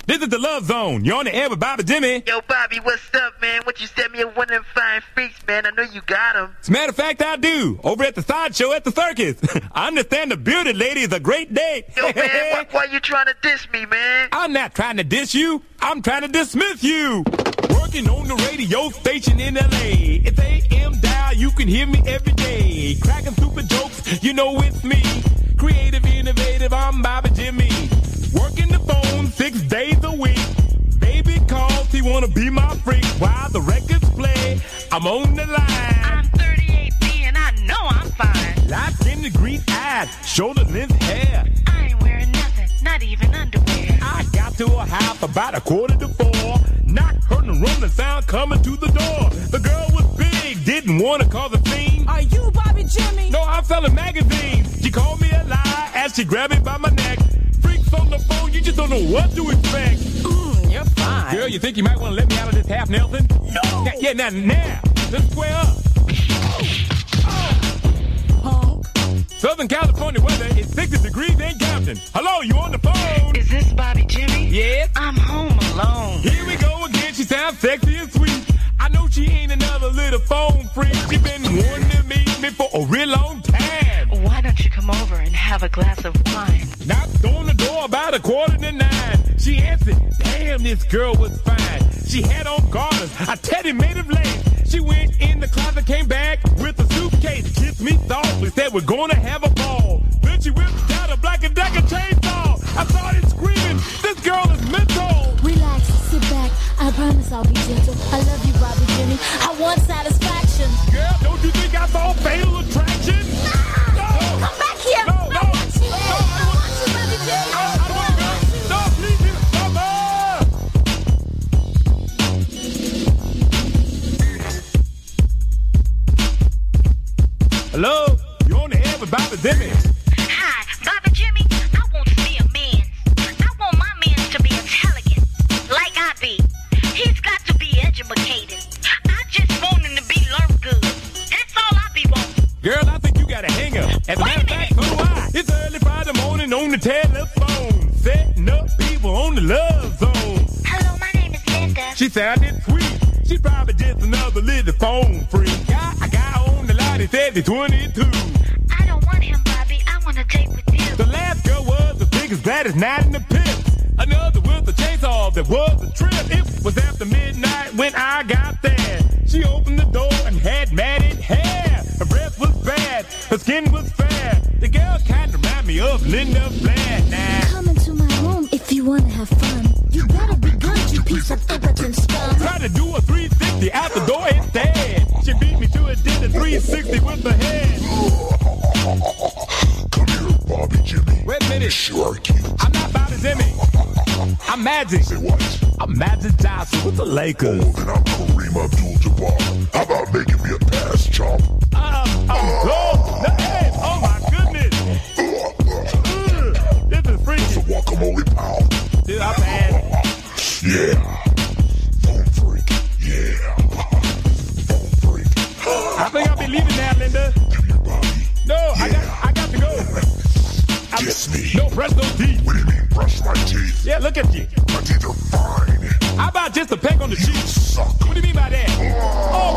This is the Love Zone. You're on the air with Bobby Jimmy. Yo, Bobby, what's up, man? What you sent me a one of them fine freaks, man? I know you got them. As a matter of fact, I do. Over at the sideshow at the circus. I understand the bearded lady is a great date. Yo, man, why you trying to diss me, man? I'm not trying to diss you. I'm trying to dismiss you. Working on the radio station in L.A. It's AM dial. You can hear me every day. Cracking stupid jokes. You know it's me. Creative, innovative. I'm Bobby Jimmy. Working the phone 6 days a week. Baby calls, he wanna be my freak. While the records play, I'm on the line. I'm 38B and I know I'm fine. Locked in the green eyes, shoulder length hair. I ain't wearing nothing, not even underwear. I got to her house about 3:45. Knocked, heard the rolling sound coming to the door. The girl was big, didn't wanna cause a scene. Are you Bobby Jimmy? No, I'm selling magazines. She called me a lie as she grabbed me by my neck. Freaks on the phone, you just don't know what to expect. You're fine. Girl, you think you might want to let me out of this half, Nelson? No. Now, let's square up. Punk. Southern California weather is 60 degrees and counting. Hello, you on the phone? Is this Bobby Jimmy? Yes. I'm home alone. Here we go again. She sounds sexy and sweet. I know she ain't another little phone freak. She been wanting to meet me for a real long time. Why don't you come over and have a glass of wine? Knocked on the door about 8:45. She answered, damn, this girl was fine. She had on garters, a teddy made of lace. She went in the closet, came back with a suitcase. Kissed me softly, said we're gonna have a ball. Then she whipped out a Black & Decker chainsaw. I started screaming, this girl is mental. Relax, sit back, I promise I'll be gentle. I love you, Bobby Jimmy, I want satisfaction. Girl, don't you think I saw fatal attraction? No! Come back here! No, no! I want you, I want you, Bobby Jimmy. I don't want to go! No, please, Hello? You're on the air with Bobby Jimmy. Hi, Bobby Jimmy. I want to be a man. I want my man to be intelligent, like I be. He's got to be educated. I just want him to be learned good. That's all I be wanting. Girl, I think you got a hanger. As a matter of fact, so do I. It's early Friday morning on the telephone. Setting up people on the Love Zone. Hello, my name is Linda. She sounded sweet. She probably just another little phone freak. Got a guy on the line, he said he's 22. I don't want him, Bobby. I want to date with you. The last girl was the biggest, baddest night in the pit. Another with a chainsaw that was a trip. It was after midnight when I got there. She opened the door and had matted hair. Her breath was bad, her skin was fair. The girl kind of reminded me of Linda Blair. Now, Come into my room if you wanna have fun. You better be good, you piece of impotent scum. try to do a 360 out the door instead. She beat me to it, did a 360 with her head. Come here, Bobby Jimmy. Wait a minute. Sure are cute. I'm not Bobby Jimmy. I'm Magic. Say what? I'm Magic Johnson with the Lakers. Oh, then I'm Kareem Abdul-Jabbar. How about making me a pass, chump? Oh my goodness. This is freaky. Guacamole pal. Dude, I'm bad. Yeah. Phone freak. Yeah. Phone freak. I think I'll be leaving now, Linda. Come here, Bobby. No, Yeah. I got to go. Kiss me. No, brush those teeth. What do you mean, brush my teeth? Yeah, look at you. My teeth are fine. How about just a peck on the cheek? Suck. What do you mean by that? Oh,